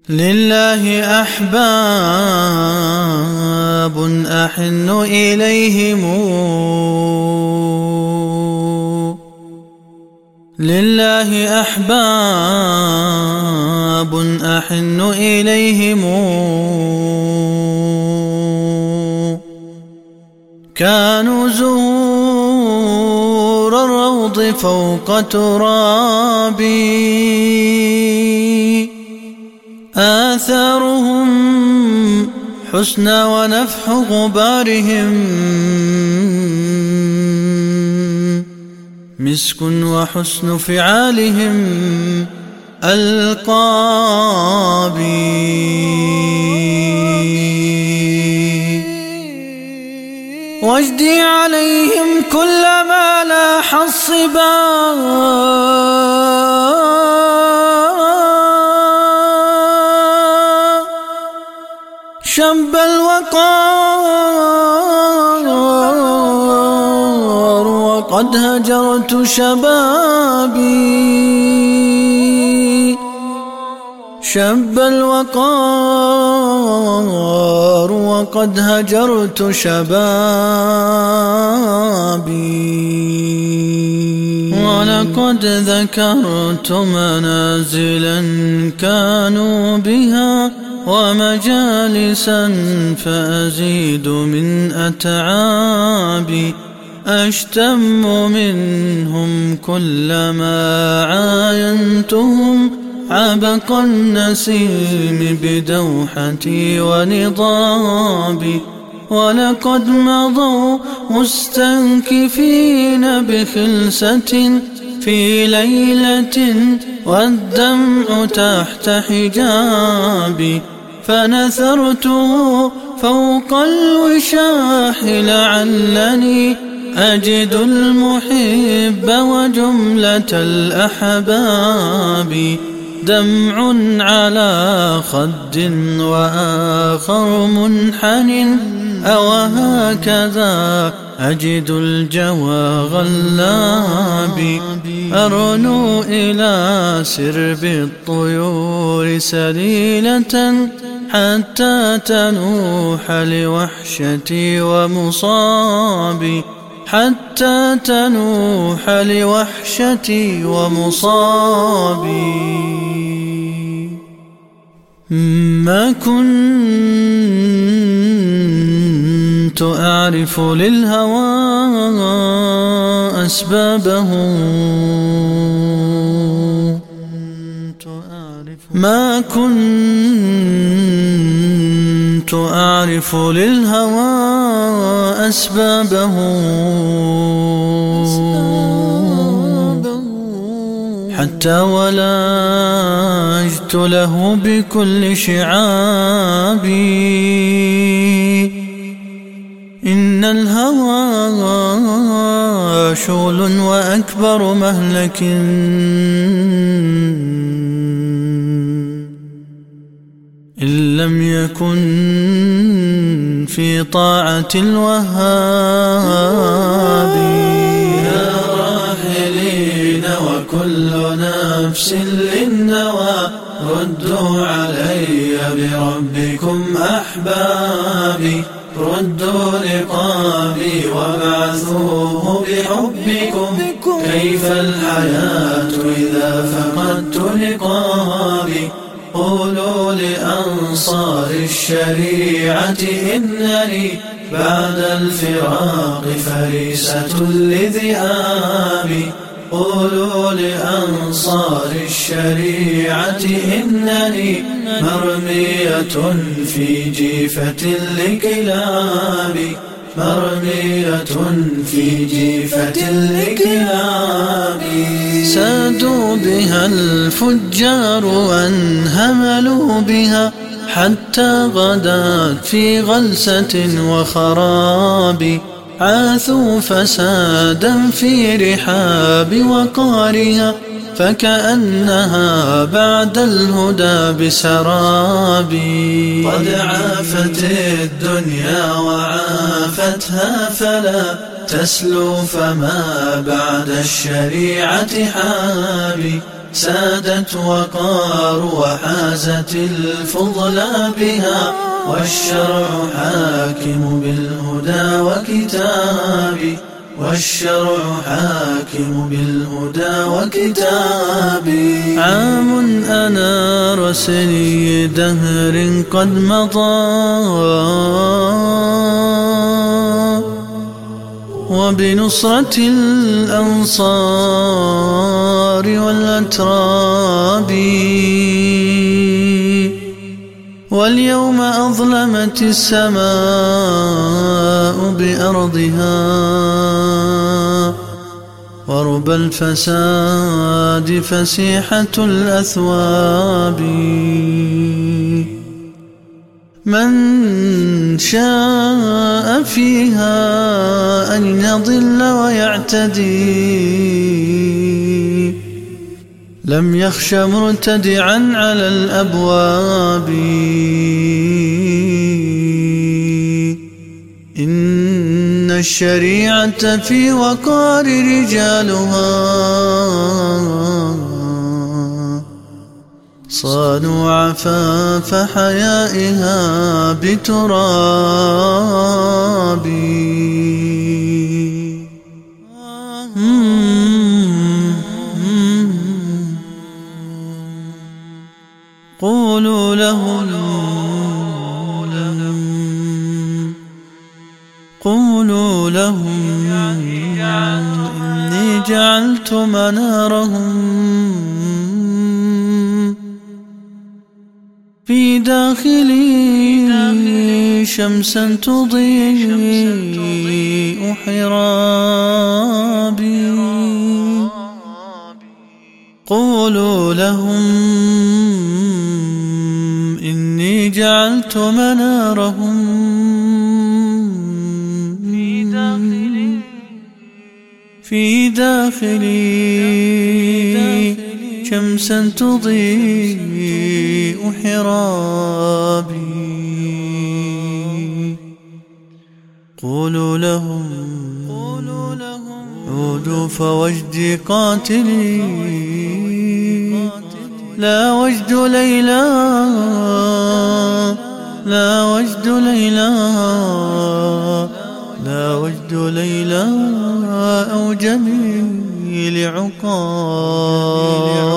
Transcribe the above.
لله أحباب أحن إليهم، لله أحباب أحن إليهم، كانوا زهور الروض فوق ترابي، آثارهم حسنى ونفح غبارهم مسك، وحسن فعالهم ألقابي. واجدي عليهم كلما لاح الصبا، شب الوقار وقد هجرت شبابي، شب الوقار وقد هجرت شبابي. ولقد ذكرت منازلا كانوا بها، ومجالسا فأزيد من أتعابي، أشتم منهم كلما عاينتهم عبق النسيم بدوحتي ونضابي. ولقد مضوا مستنكفين بخلسة في ليلة والدمع تحت حجابي، فنثرته فوق الوشاح لعلني أجد المحب وجملة الأحباب. دمع على خد وآخر منحن، أو هكذا أجد الجوى غلابي. أرنو إلى سرب الطيور سليلة حتى تنوح لوحشتي ومصابي، حتى تنوح لوحشتي ومصابي. ما كنت أعرف للهوى أسبابه، ما كنت أعرف للهوى أسبابه، حتى ولجت له بكل شعابي. إن الهوى شول وأكبر مهلك، إن لم يكن في طاعة الوهاب. يا راحلين وكل نفس للنوى، ردوا علي بربكم أحبابي، ردوا رقابي وابعثوه بحبكم. كيف الحياة إذا فقدت رقابي؟ قولوا لأنصار الشريعة إنني بعد الفراق فريسة لذئابي. قولوا لأنصار الشريعة إنني مرمية في جيفة لكلابي، مرمية في جيفة لكلابي. سادوا بها الفجار وانهملوا بها، حتى غدت في غلسة وخراب. عاثوا فسادا في رحاب وقارها، فكأنها بعد الهدى بسراب. قد عافت الدنيا وعافتها، فلا تسلو فما بعد الشريعة حابي. سادت وقار وحازت الفضل بها، والشرع حاكم بالهدى وكتابي، والشرع حاكم بالهدى وكتابي. عام أنار سني دهر قد مضى، وبنصرة الأنصار والأتراب، واليوم أظلمت السماء بأرضها، وربى الفساد فسيحة الأثواب. من شاء فيها أن يضل ويعتدي، لم يخش مرتدعا على الأبواب. إن الشريعة في وقار رجالها، صانوا عفاف حيائها بتراب. قولوا لهم إني جعلت منارهم في داخلي شمسا تضيء حرابي. قولوا لهم إني جعلت منارهم في داخلي شمسا تضيء حرابي. قولوا لهم عودوا فوجدي قاتلي، لا وجد ليلى، لا وجد ليلى، لا وجد ليلى أو جميل عقاب.